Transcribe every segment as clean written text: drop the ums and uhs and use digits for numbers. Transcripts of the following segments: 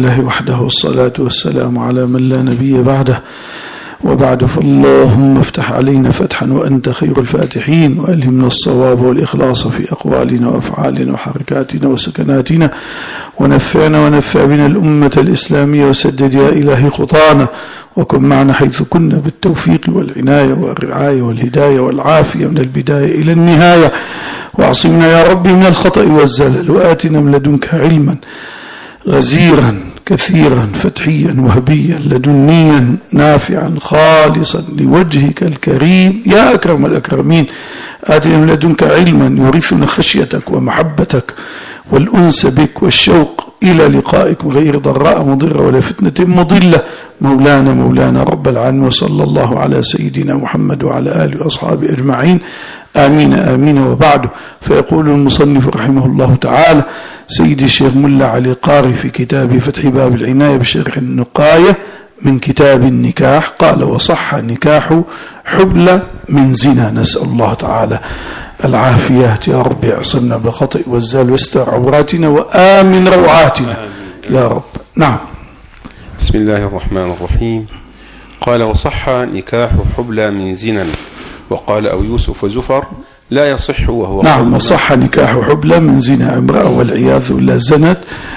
الله وحده والصلاة والسلام على من لا نبي بعده، وبعد، فاللهم افتح علينا فتحا وأنت خير الفاتحين، وألهمنا الصواب والإخلاص في أقوالنا وأفعالنا وحركاتنا وسكناتنا، ونفعنا ونفع بنا الأمة الإسلامية، وسدد يا إلهي خطانا، وكن معنا حيث كنا بالتوفيق والعناية والرعاية والهداية والعافية من البداية إلى النهاية، وأعصمنا يا ربي من الخطأ والزلل، وآتنا من لدنك علما غزيرا كثيرا فتحيا وهبيا لدنيا نافعا خالصا لوجهك الكريم يا أكرم الأكرمين. آتنا من لدنك علما يورثنا خشيتك ومحبتك والأنس بك والشوق إلى لقائك غير ضراء مضرة ولا فتنة مضلة. مولانا رب العالمين، وصلى الله على سيدنا محمد وعلى آله وأصحابه أجمعين، آمين آمين. وبعد، فيقول المصنف رحمه الله تعالى سيدي الشيخ ملا علي قاري في كتابه فتح باب العناية بشرح النقاية من كتاب النكاح، قال: وصح نكاح حبلى من زنا. نسأل الله تعالى العافيات يا رب، يعصمنا من الخطأ والزال، واستر عوراتنا وآمن روعاتنا يا رب. نعم. بسم الله الرحمن الرحيم. قال: وصح نكاح حبلى من زنا. وقال أو يوسف وزفر: لا يصح وهو. نعم، وصح نكاح حبلى من زنا، امرأة والعياذ بالله زنت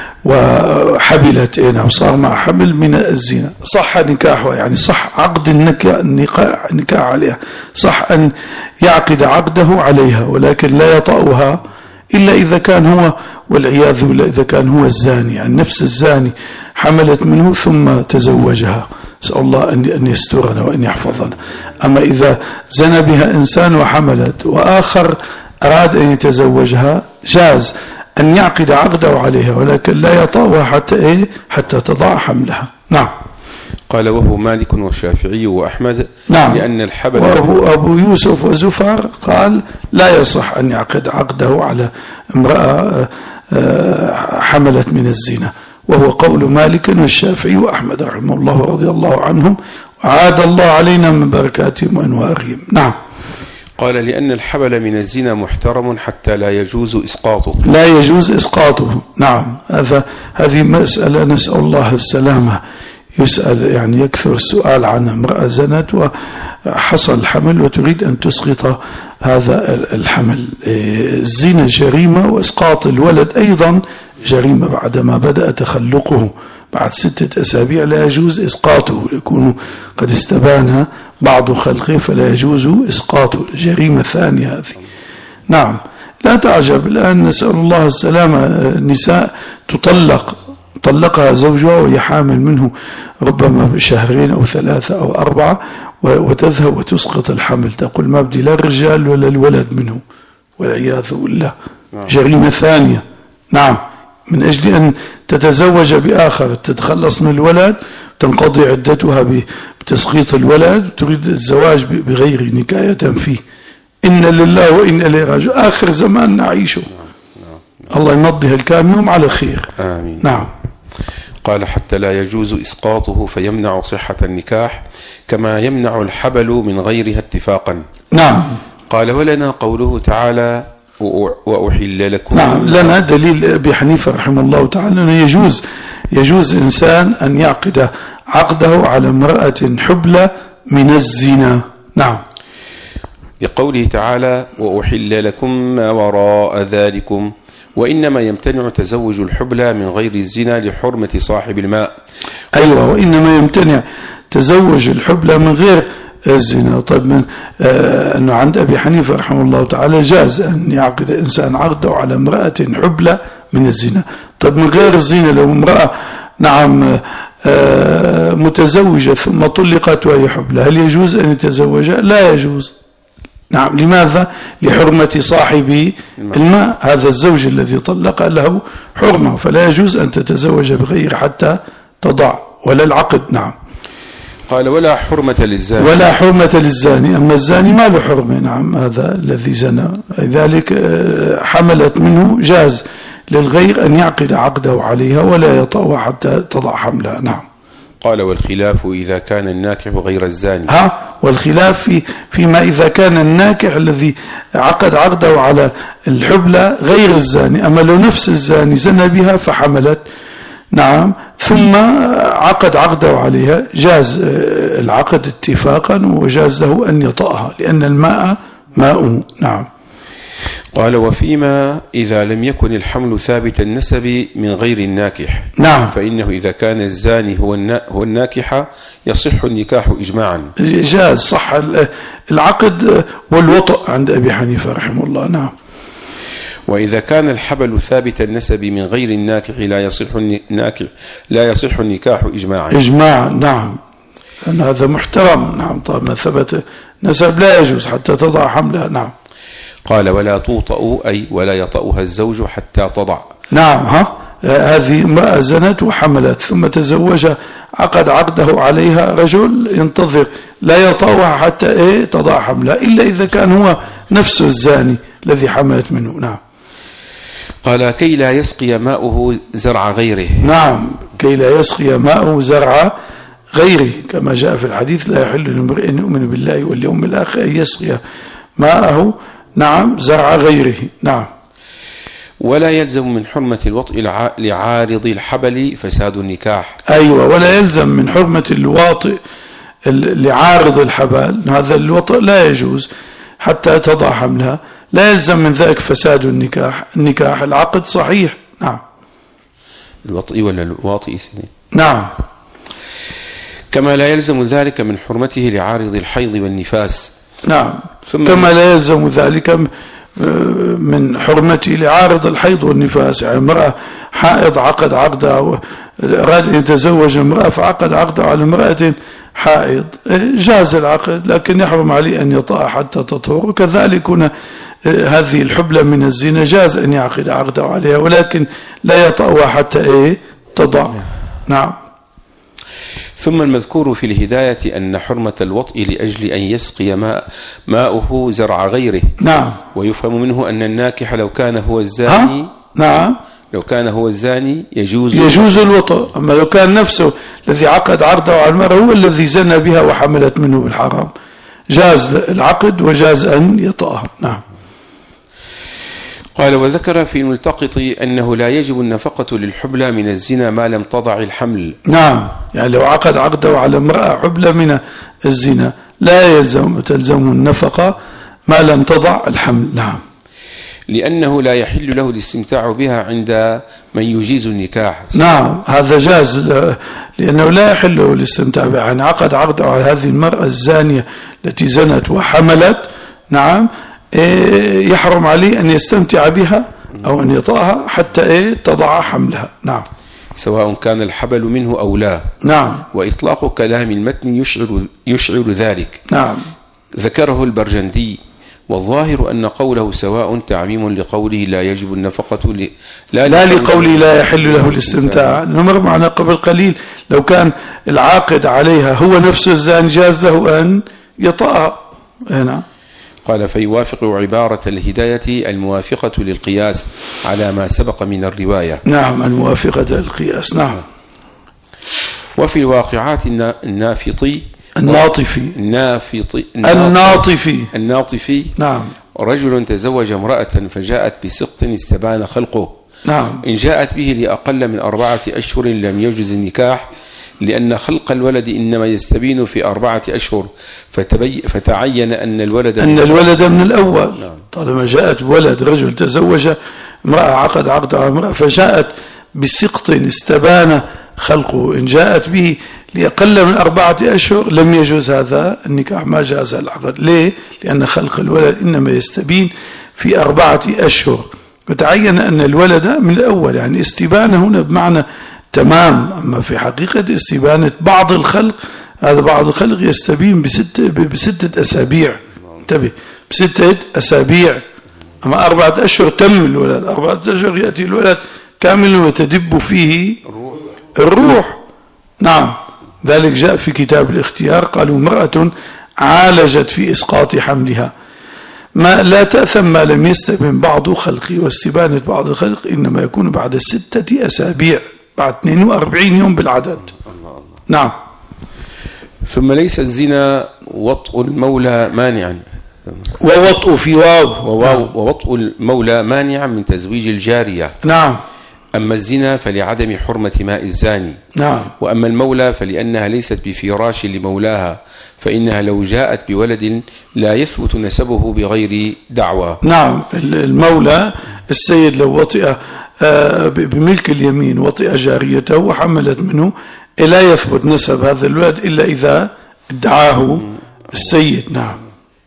وحبلت، نعم، صار مع حمل من الزنا. صح نكاحها، يعني صح عقد النكاح عليها، صح أن يعقد عقده عليها، ولكن لا يطأها إلا إذا كان هو، والعياذ بالله، إذا كان هو الزاني، يعني نفس الزاني حملت منه ثم تزوجها. نسأل الله أن يسترنا وأن يحفظنا. أما إذا زنى بها إنسان وحملت وآخر أراد أن يتزوجها، جاز أن يعقد عقده عليها، ولكن لا يطأها حتى تضع حملها. نعم. قال: وهو مالك والشافعي وأحمد. نعم. لأن الحبل. وأبو يوسف وزفر قال: لا يصح أن يعقد عقده على امرأة حملت من الزنا، وهو قول مالك والشافعي وأحمد رحمه الله ورضي الله عنهم، وعاد الله علينا من بركاتهم وأنوارهم. نعم. قال: لأن الحبل من الزنا محترم حتى لا يجوز إسقاطه. لا يجوز إسقاطه. نعم. هذه مسألة نسأل الله السلامة. يسأل، يعني يكثر السؤال عن امرأة زنت وحصل حمل وتريد أن تسقط هذا الحمل. الزنا جريمة، وإسقاط الولد أيضا جريمة بعدما بدأ تخلقه بعد 6 أسابيع، لا يجوز إسقاطه، يكون قد استبان بعض خلقه، فلا يجوز إسقاطه، جريمة ثانية هذه. نعم. لا تعجب، الآن نسأل الله السلامة، النساء طلقها زوجها وهي حامل منه ربما 2 أو 3 أو 4، وتذهب وتسقط الحمل، تقول ما بدي لا الرجال ولا الولد منه، والعياذ بالله، جريمة ثانية. نعم. من أجل أن تتزوج بآخر تتخلص من الولد، تنقضي عدتها بتسقيط الولد، تريد الزواج بغير نكاية فيه. إن لله وإن إليه راجعون، آخر زمان نعيشه. الله يمضيها الكام يوم على خير. آمين. نعم. قال: حتى لا يجوز إسقاطه فيمنع صحة النكاح كما يمنع الحبل من غيرها اتفاقا. نعم. قال: ولنا قوله تعالى: وأحل لكم. نعم. لنا دليل أبي حنيفة رحمه الله تعالى أنه يجوز إنسان أن يعقد عقده على امرأة حبلى من الزنا. نعم. لقوله تعالى: وأحل لكم ما وراء ذلكم. وإنما يمتنع تزوج الحبلى من غير الزنا لحرمة صاحب الماء. أيوة، وإنما يمتنع تزوج الحبلى من غير الزنا. طيب، أنه عند أبي حنيفة رحمه الله تعالى جاز أن يعقد إنسان عقده على امرأة حبلى من الزنا. طيب، من غير الزنا، لو امرأة نعم متزوجة ثم طلقت وهي حبلى، هل يجوز أن يتزوجها؟ لا يجوز. نعم. لماذا؟ لحرمة صاحب الماء، هذا الزوج الذي طلق له حرمة، فلا يجوز أن تتزوج بغير حتى تضع، ولا العقد. نعم. قال: ولا حرمة للزاني. ولا حرمة للزاني، أما الزاني ما له حرمة. نعم. هذا الذي زنى، لذلك حملت منه، جاز للغير أن يعقد عقده عليها ولا يطأها حتى تضع حملها. نعم. قال: والخلاف إذا كان الناكح غير الزاني. والخلاف فيما إذا كان الناكح الذي عقد عقده على الحبلى غير الزاني. أما لو نفس الزاني زنى بها فحملت، نعم، ثم عقد عقده عليها، جاز العقد اتفاقا وجاز له أن يطأها لأن الماء ماء. نعم. قال وفيما إذا لم يكن الحمل ثابت النسب من غير الناكح. نعم. فإنه إذا كان الزاني هو الناكح يصح النكاح إجماعا. جاز، صح العقد والوطء عند أبي حنيفة رحمه الله. نعم. وإذا كان الحبل ثابت النسب من غير الناكح لا يصح النكاح إجماعا. نعم، أن هذا محترم. نعم، طيب ما ثبت نسب لا يجوز حتى تضع حملها. نعم. قال ولا توطأ أي ولا يطأها الزوج حتى تضع. نعم. هذه امرأة زنت وحملت ثم تزوج، عقد عقده عليها رجل ينتظر، لا يطأها حتى تضع حملها إلا إذا كان هو نفسه الزاني الذي حملت منه. نعم. قال كي لا يسقي ماؤه زرع غيره. نعم، كي لا يسقي ماؤه زرع غيره، كما جاء في الحديث لا يحل لامرئ يؤمن بالله واليوم الآخر أن يسقي ماءه نعم زرع غيره. نعم. ولا يلزم من حرمة الوطء لعارض الحبل فساد النكاح. أيوة، ولا يلزم من حرمة الواطئ لعارض الحبل، هذا الوطء لا يجوز حتى تضع حملها، لا يلزم من ذلك فساد النكاح العقد صحيح. نعم. الوطئ ولا الواطئ؟ نعم. كما لا يلزم ذلك من حرمته لعارض الحيض والنفاس. نعم، كما لا يلزم ذلك من حرمته لعارض الحيض والنفاس. يعني امرأة حائض عقد عقدها، أراد أن يتزوج امرأة فعقد عقده على امرأة حائض، جاز العقد لكن يحرم عليه أن يطأ حتى تطهر. وكذلك هنا هذه الحبلى من الزنا جاز أن يعقد عقده عليها ولكن لا يطأها حتى تضع. نعم. ثم المذكور في الهداية أن حرمة الوطء لأجل أن يسقي ماؤه زرع غيره. نعم. ويفهم منه أن الناكح لو كان هو الزاني. نعم. لو كان هو الزاني يجوز الوطء، أما لو كان نفسه الذي عقد عرضه على المرأة هو الذي زنى بها وحملت منه بالحرام، جاز العقد وجاز أن يطأها. نعم. قال وذكر في الملتقط أنه لا يجب النفقة للحبلى من الزنا ما لم تضع الحمل. نعم، يعني لو عقد عقده على امرأة حبلى من الزنا لا تلزم النفقة ما لم تضع الحمل. نعم. لأنه لا يحل له الاستمتاع بها عند من يجيز النكاح. نعم، هذا جاز لأنه لا يحل له الاستمتاع بها، يعني عقد عقده على هذه المرأة الزانية التي زنت وحملت. نعم، يحرم عليه أن يستمتع بها أو أن يطأها حتى تضع حملها. نعم. سواء كان الحبل منه أو لا. نعم. وإطلاق كلام المتن يشعر ذلك. نعم. ذكره البرجندي، والظاهر أن قوله سواء تعميم لقوله لا يجب النفقة لا لقوله لا يحل له الاستمتاع. نمر معنا قبل قليل لو كان العاقد عليها هو نفسه الزاني جاز له أن يطأها. هنا قال فيوافق عبارة الهداية الموافقة للقياس على ما سبق من الرواية. نعم، الموافقة للقياس. نعم. وفي الواقعات الناطفي نعم. رجل تزوج امرأة فجاءت بسقط استبان خلقه. نعم. إن جاءت به لأقل من 4 أشهر لم يجز النكاح، لأن خلق الولد إنما يستبين في 4 أشهر، فتعين أن الولد من الأول. نعم. طالما جاءت ولد رجل تزوج امرأة عقد عقد على امرأة فجاءت بسقط استبان خلقه، إن جاءت به لأقل من 4 أشهر لم يجوز هذا النكاح، ما جاز العقد. ليه؟ لأن خلق الولد إنما يستبين في 4 أشهر، فتعين أن الولد من الأول. يعني استبان هنا بمعنى تمام، أما في حقيقة استبانة بعض الخلق، هذا بعض الخلق يستبين ب6 أسابيع. انتبه، ب6 أسابيع، أما 4 أشهر تم الولد، 4 أشهر يأتي الولد كامل وتدب فيه الروح. نعم، ذلك جاء في كتاب الاختيار، قالوا امرأة عالجت في إسقاط حملها ما لا تأثم ما لم يستبن بعض خلقه، واستبانة بعض الخلق إنما يكون بعد 6 أسابيع، بعد 42 يوم بالعدد. نعم. ثم ليس الزنا وطء المولى مانعا، ووطء في واو ووطء المولى مانعا من تزويج الجارية. نعم. أما الزنا فلعدم حرمة ماء الزاني. نعم. وأما المولى فلأنها ليست بفراش لمولاها، فإنها لو جاءت بولد لا يثبت نسبه بغير دعوى. نعم. المولى السيد لو وطئ بملك اليمين وطئ جاريته وحملت منه لا يثبت نسب هذا الولد إلا إذا ادعاه السيد. نعم.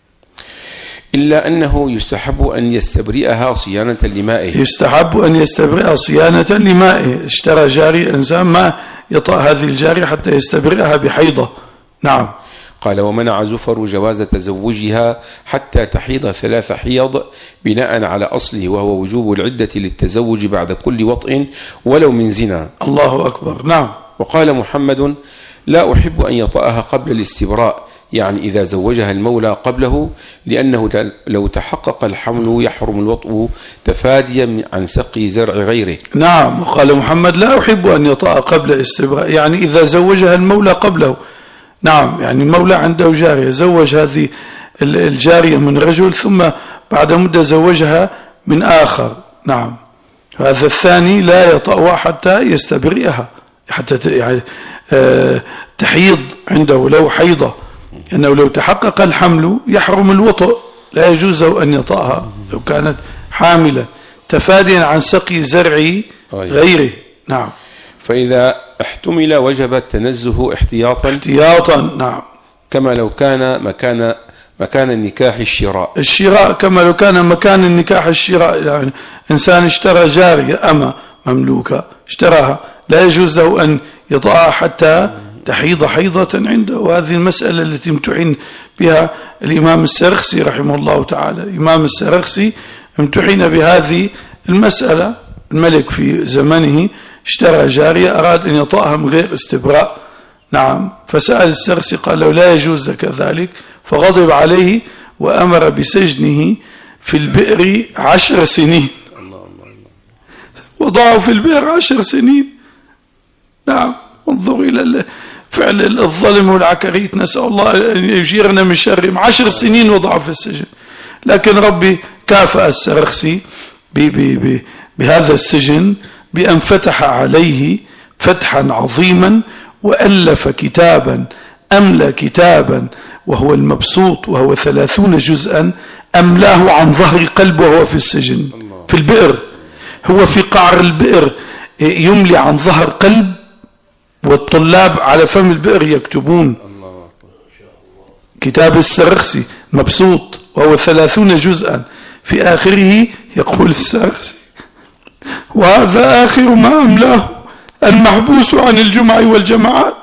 إلا أنه يستحب أن يستبرئها صيانة لمائه. يستحب أن يستبرئها صيانة لمائه. اشترى جاري إنسان ما يطأ هذه الجارية حتى يستبرئها بحيضة. نعم. قال: ومنع زفر جواز تزوجها حتى تحيض 3 حيض بناء على أصله، وهو وجوب العدة للتزوج بعد كل وطء ولو من زنا. الله أكبر. نعم. وقال محمد: لا أحب أن يطأها قبل الاستبراء، يعني إذا زوجها المولى قبله، لأنه لو تحقق الحمل يحرم الوطء تفاديا عن سقي زرع غيره. نعم. وقال محمد: لا أحب أن يطأ قبل الاستبراء، يعني إذا زوجها المولى قبله. نعم. يعني المولى عنده جارية، زوج هذه الجارية من رجل ثم بعد مدة زوجها من آخر. نعم. هذا الثاني لا يطأها حتى يستبرئها، حتى يعني تحيض عنده لو حيضة، لأنه لو تحقق الحمل يحرم الوطء، لا يجوز أن يطأها لو كانت حاملة تفاديا عن سقي زرع غيره. نعم. فإذا احتمل وجب التنزه احتياطا. نعم. كما لو كان مكان النكاح الشراء كما لو كان مكان النكاح الشراء. يعني إنسان اشترى جارية أما مملوكة اشتراها، لا يجوز له أن يطأها حتى تحيض حيضة عنده. وهذه المسألة التي امتحن بها الإمام السرخسي رحمه الله تعالى. الإمام السرخسي امتحن بهذه المسألة. الملك في زمنه اشترى جارية أراد أن يطأها من غير استبراء. نعم. فسأل السرخسي قال له: لا يجوز لك ذلك، فغضب عليه وأمر بسجنه في البئر 10 سنين. وضعه في البئر 10 سنين. نعم. انظروا إلى فعل الظلم والعكريت، نسأل الله أن يجيرنا من شرهم. 10 سنين وضعه في السجن. لكن ربي كافأ السرخسي بهذا السجن بأن فتح عليه فتحا عظيما، وألف كتابا، أملى كتابا وهو المبسوط، وهو 30 جزءا، أملاه عن ظهر قلب وهو في السجن في البئر. هو في قعر البئر يملي عن ظهر قلب، والطلاب على فم البئر يكتبون. كتاب السرخسي مبسوط وهو 30 جزءا، في آخره يقول السرخسي: وهذا آخر ما أملاه المحبوس عن الجمع والجماعات.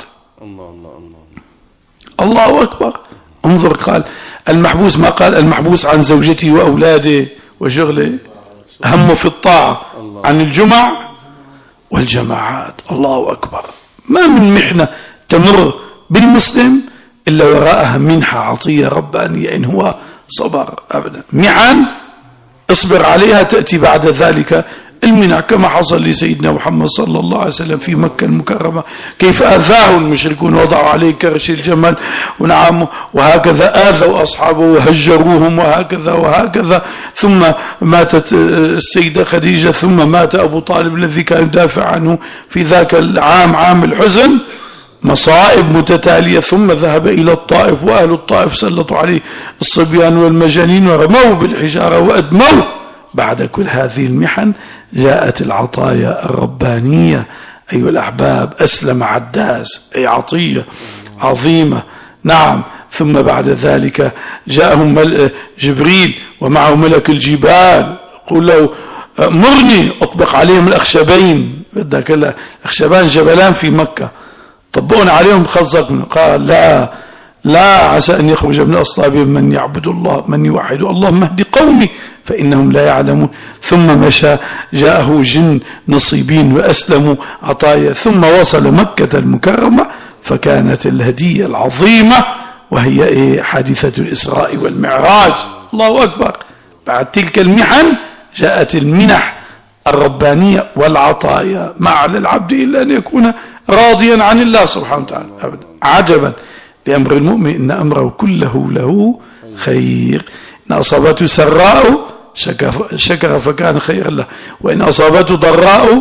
الله أكبر. انظر، قال المحبوس، ما قال المحبوس عن زوجته وأولاده وشغله، همه في الطاعة عن الجمع والجماعات. الله أكبر. ما من محنة تمر بالمسلم إلا وراءها منحة عطية ربانية إن هو صبر. أبدا. محن اصبر عليها تأتي بعد ذلك المنع، كما حصل لسيدنا محمد صلى الله عليه وسلم في مكة المكرمة، كيف آذاه المشركون، وضعوا عليه كرش الجمل ونعم، وهكذا آذوا أصحابه وهجروهم وهكذا. ثم ماتت السيدة خديجة، ثم مات أبو طالب الذي كان يدافع عنه في ذاك العام، عام الحزن، مصائب متتالية. ثم ذهب إلى الطائف، وأهل الطائف سلطوا عليه الصبيان والمجانين ورموه بالحجارة وأدموه. بعد كل هذه المحن جاءت العطايا الربانية. أيها الأحباب، أسلم عداس، أي عطية عظيمة. نعم. ثم بعد ذلك جاءهم جبريل ومعه ملك الجبال، يقول له: مرني أطبق عليهم الأخشبين. بدك الأخشبان جبلان في مكة، طبقون عليهم خلصكم. قال: لا، عسى أن يخرج من أصلابهم من يعبد الله، من يوحد اللهم اهد قومي فإنهم لا يعلمون. ثم مشى، جاءه جن نصيبين وأسلموا عطايا. ثم وصل مكة المكرمة، فكانت الهدية العظيمة وهي حادثة الإسراء والمعراج. الله أكبر. بعد تلك المحن جاءت المنح الربانية والعطايا. ما على العبد إلا أن يكون راضيا عن الله سبحانه وتعالى. أبدا. عجبا لأمر المؤمن إن أمره كله له خير. إن أصابته سراء شكر فكان خيرا له، وإن أصابته ضراء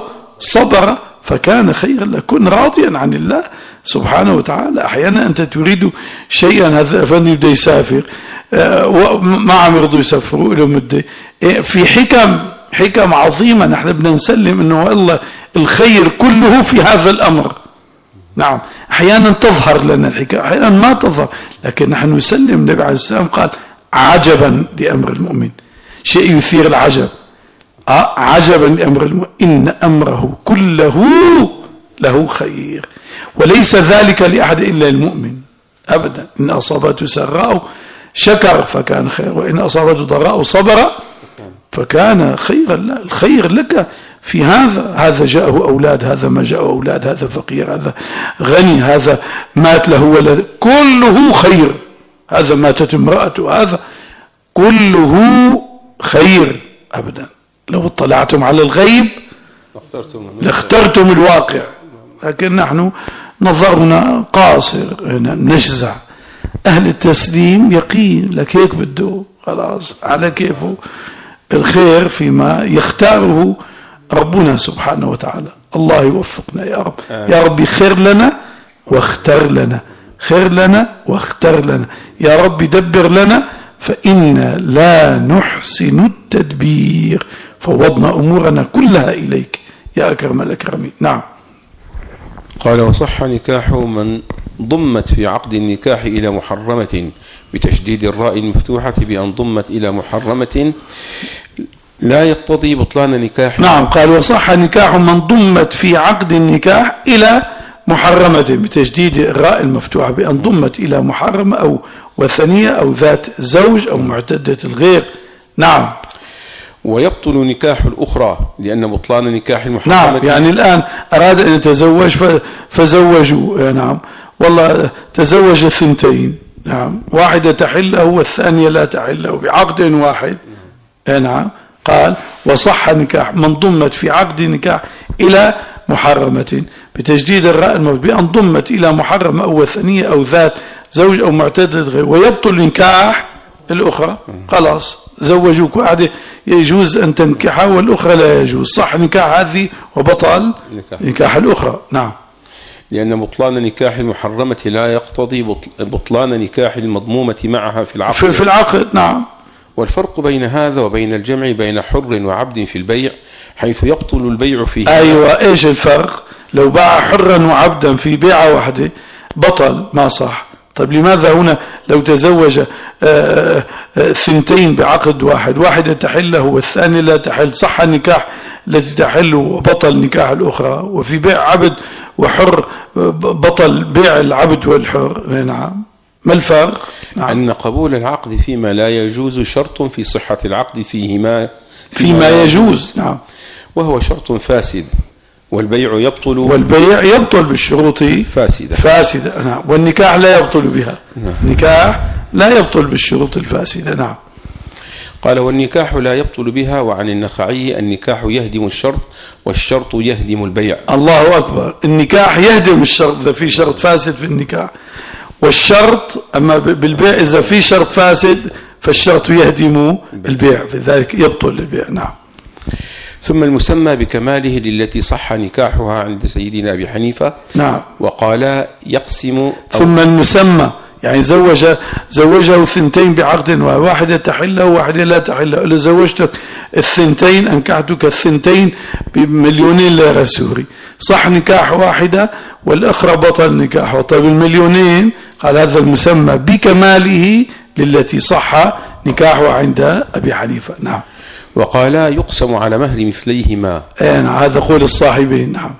صبر فكان خيرا له. كن راضيا عن الله سبحانه وتعالى. أحيانا أنت تريد شيئا، هذا الأفندي بده يسافر وما عم يرضوا يسافروا له مدة، في حكم عظيمة نحن بدنا نسلم أنه الله الخير كله في هذا الأمر. نعم أحيانا تظهر لنا الحكم، أحيانا ما تظهر، لكن نحن نسلم. النبي عليه السلام قال عجبا لأمر المؤمن، شيء يثير العجب. عجبا لأمر المؤمن إن أمره كله له خير، وليس ذلك لأحد إلا المؤمن أبدا. إن أصابته سراء شكر فكان خير، وإن أصابته ضراء صبر فكان خيرا له. الخير لك في هذا جاءه أولاد، هذا ما جاءه أولاد، هذا فقير، هذا غني، هذا مات له ولد، كله خير. هذا ماتت امرأته، هذا كله خير أبدا. لو اطلعتم على الغيب لاخترتم الواقع، لكن نحن نظرنا قاصر، نجزع. أهل التسليم يقين لك هيك بده خلاص على كيفه، الخير فيما يختاره ربنا سبحانه وتعالى. الله يوفقنا يا رب. يا رب خير لنا واختر لنا، خير لنا واختر لنا يا رب، دبر لنا فإنا لا نحسن التدبير، فوضنا أمورنا كلها إليك يا أكرم الأكرمين. نعم. قال وصح نكاح من ضمت في عقد النكاح إلى محرمة بتشديد الراء المفتوحة بأن ضمت إلى محرمة لا يقتضي بطلان نكاح. نعم قال وصح نكاح من ضمت في عقد النكاح إلى محرمة بتشديد الراء المفتوحة بأن ضمت إلى محرمة أو وثنية أو ذات زوج أو معتدة الغير. نعم. ويبطل نكاح الأخرى لأن بطلان نكاح المحرمة. نعم يعني الآن أراد أن يتزوج فزوجوا. نعم والله تزوج الثنتين، نعم واحدة تحله والثانية لا تحله بعقد واحد. نعم قال وصح نكاح من ضمت في عقد نكاح إلى محرمة بتجديد الراء بأن ضمت إلى محرمة أو وثنية أو ذات زوج أو معتدة غير، ويبطل نكاح الأخرى. خلاص زوجوك، واحدة يجوز أن تنكحها والأخرى لا يجوز، صح نكاح هذه وبطل نكاح الأخرى. نعم لأن بطلان نكاح المحرمة لا يقتضي بطلان نكاح المضمومة معها في العقد. في العقد. نعم. والفرق بين هذا وبين الجمع بين حر وعبد في البيع حيث يبطل البيع فيه. أيوة إيش الفرق؟ لو باع حرا وعبدا في بيعة واحدة بطل ما صح. طيب لماذا هنا لو تزوج ثنتين بعقد واحد، واحدة تحله والثانية لا تحل، صح النكاح التي تحل وبطل نكاح الأخرى، وفي بيع عبد وحر بطل بيع العبد والحر. نعم ما الفرق؟ نعم. أن قبول العقد فيما لا يجوز شرط في صحة العقد فيما يجوز. نعم وهو شرط فاسد، والبيع يبطل بالشروط فاسدة. نعم. والنكاح لا يبطل بها. نعم. النكاح لا يبطل بالشروط الفاسدة. نعم. قال والنكاح لا يبطل بها. وعن النخعي النكاح يهدم الشرط والشرط يهدم البيع. الله أكبر. النكاح يهدم الشرط إذا في شرط فاسد في النكاح، والشرط أما بالبيع إذا في شرط فاسد فالشرط يهدم البيع، فذلك يبطل البيع. نعم. ثم المسمى بكماله للتي صح نكاحها عند سيدنا أبي حنيفة. نعم. وقال يقسم. ثم المسمى يعني زوجه ثنتين بعقد واحدة تحله وواحدة لا تحله. إذا زوجتك الثنتين أنكحتك الثنتين بمليونين ليرة سوري، صح نكاح واحدة والأخرى بطل نكاحه. طيب المليونين قال هذا المسمى بكماله للتي صح نكاحه عند أبي حنيفة. نعم. وقال يقسم على مهر مثليهما. هذا قول الصاحبين. نعم.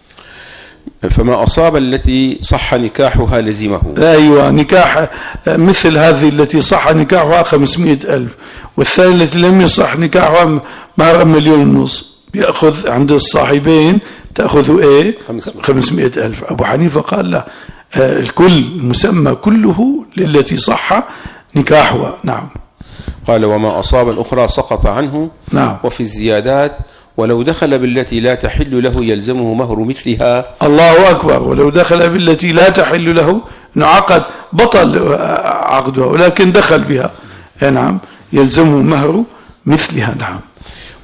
فما أصاب التي صح نكاحها لزمه. أيوة نكاح مثل هذه التي صح نكاحها 500,000 والثانية التي لم يصح نكاحها مهر 1.5 مليون، بيأخذ عند الصاحبين تأخذوا إيه 500,000. أبو حنيفة قال لا، الكل مسمى كله للتي صح نكاحها. نعم. قال وما أصاب الأخرى سقط عنه. نعم. وفي الزيادات ولو دخل بالتي لا تحل له يلزمه مهر مثلها. الله أكبر. ولو دخل بالتي لا تحل له عقد بطل عقدها ولكن دخل بها. نعم يلزمه مهر مثلها. نعم.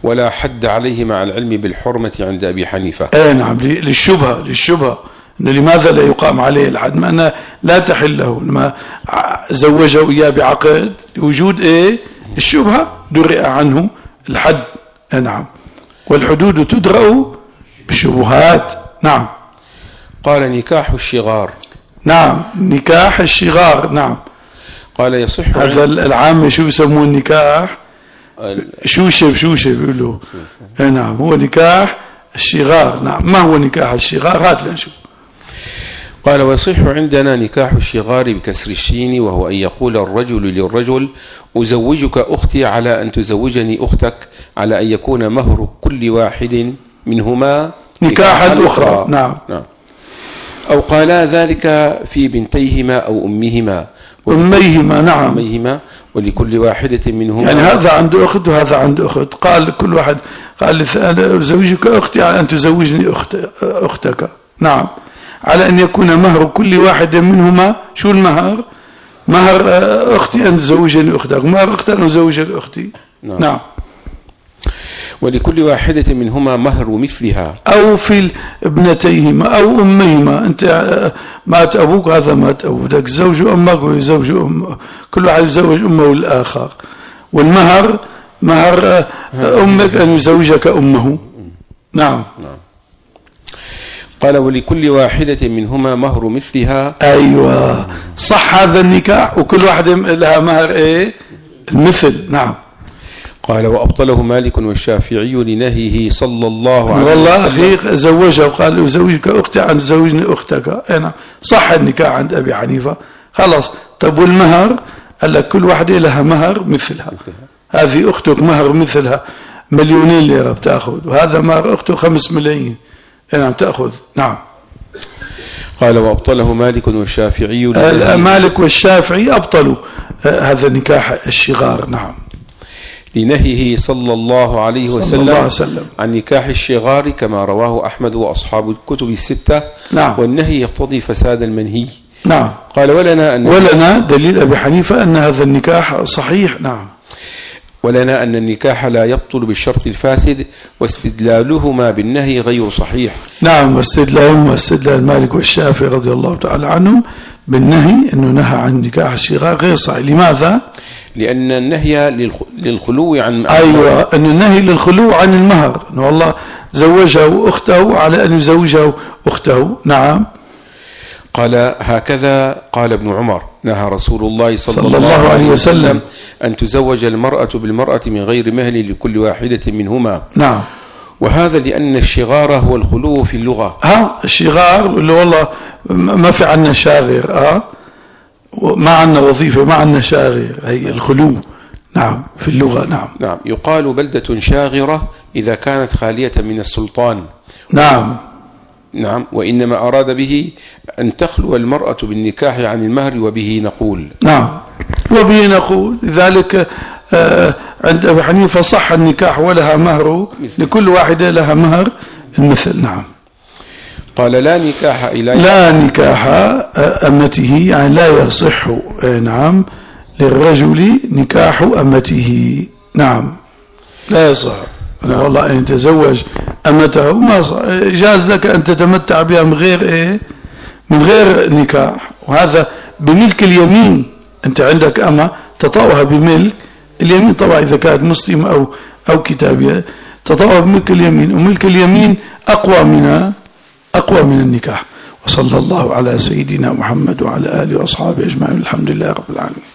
ولا حد عليه مع العلم بالحرمة عند أبي حنيفة. نعم، للشبهة لماذا لا يقام عليه الحد؟ ما أنه لا تحل له، لما زوجه إياه بعقد لوجود الشبهة درئ عنه الحد. نعم، والحدود تدرأ بالشبهات. نعم. قال نكاح الشغار. نعم، نكاح الشغار. نعم. قال يصح هذا العام شو يسمون النكاح؟ شوشب يقولوا. نعم، هو نكاح الشغار. نعم، ما هو نكاح الشغار؟ هات لنشوف. قال ويصح عندنا نكاح الشغار بكسر الشين، وهو أن يقول الرجل للرجل أزوجك أختي على أن تزوجني أختك، على أن يكون مهر كل واحد منهما نكاحا أخرى. نعم. أو قالا ذلك في بنتيهما أو أمهما. نعم، أميهما، ولكل واحدة منهما، يعني هذا عنده أخت وهذا عنده أخت، قال كل واحد قال أنا أزوجك أختي على أن تزوجني أختك. نعم، على أن يكون مهر كل واحد منهما. شو المهر؟ مهر أختي أن تزوجني أختك، مهر أختك أن تزوجك أختي. نعم. ولكل واحدة منهما مهر مثلها، أو في ابنتيهما أو أمهما. أنت مات أبوك، هذا مات أبوك، زوج أمك ويزوج أمك، كل واحد يزوج أمه الآخر، والمهر مهر أمك أن يزوجك أمه. نعم. قال ولكل واحدة منهما مهر مثلها. أيوة، صح هذا النكاح، وكل واحد لها مهر المثل. نعم. قال وأبطله مالك والشافعي لنهيه صلى الله عليه وسلم. والله أخي زوجه وقال أزوجك أختي عن زوجني أختك. أنا صح النكاح عند أبي حنيفة، خلاص. طب والمهر؟ قال لك كل واحدة لها مهر مثلها. هذه أختك مهر مثلها 2,000,000 ليرة بتأخذ، وهذا مهر أخته 5 ملايين. نعم تأخذ. نعم. قال وأبطله مالك والشافعي. مالك والشافعي أبطلوا هذا نكاح الشغار. نعم. لنهيه صلى الله عليه وسلم عن نكاح الشغار، كما رواه أحمد وأصحاب الكتب الستة. نعم. والنهي يقتضي فساد المنهي. نعم. قال ولنا دليل أبي حنيفة أن هذا النكاح صحيح. نعم. ولنا أن النكاح لا يبطل بالشرط الفاسد، واستدلالهما بالنهي غير صحيح. نعم، واستدلالهما استدلال مالك والشافعي رضي الله تعالى عنهم بالنهي، أنه نهى عن نكاح الشغار غير صحيح. لماذا؟ لأن النهي للخلو عن أيوة، أن النهي للخلو عن المهر، أنه الله زوجه أخته على أن يزوجه أخته. نعم. قال هكذا قال ابن عمر نهى رسول الله صلى الله عليه وسلم أن تزوج المرأة بالمرأة من غير مهل لكل واحدة منهما. نعم. وهذا لأن الشغار هو الخلو في اللغة. الشغار اللي والله ما في عنا شاغر، ما عنا وظيفة، ما عنا شاغر، هي الخلو. نعم، في اللغة. نعم. يقال بلدة شاغرة إذا كانت خالية من السلطان. نعم. وإنما أراد به أن تخلو المرأة بالنكاح عن المهر، وبه نقول. نعم، وبه نقول. لذلك عند أبي حنيفة صح النكاح ولها مهر، لكل واحدة لها مهر المثل. نعم. قال لا نكاح أمته، يعني لا يصح نعم للرجل نكاح أمته. نعم، لا يصح. والله أن يتزوج أمته ما جاز لك أن تتمتع بها من غير نكاح، وهذا بملك اليمين. أنت عندك أمة تطأها بملك اليمين، طبعا إذا كانت مسلمة أو كتابية تطأها بملك اليمين، وملك اليمين أقوى من النكاح. وصلى الله على سيدنا محمد وعلى آله وأصحابه أجمعين. الحمد لله رب العالمين.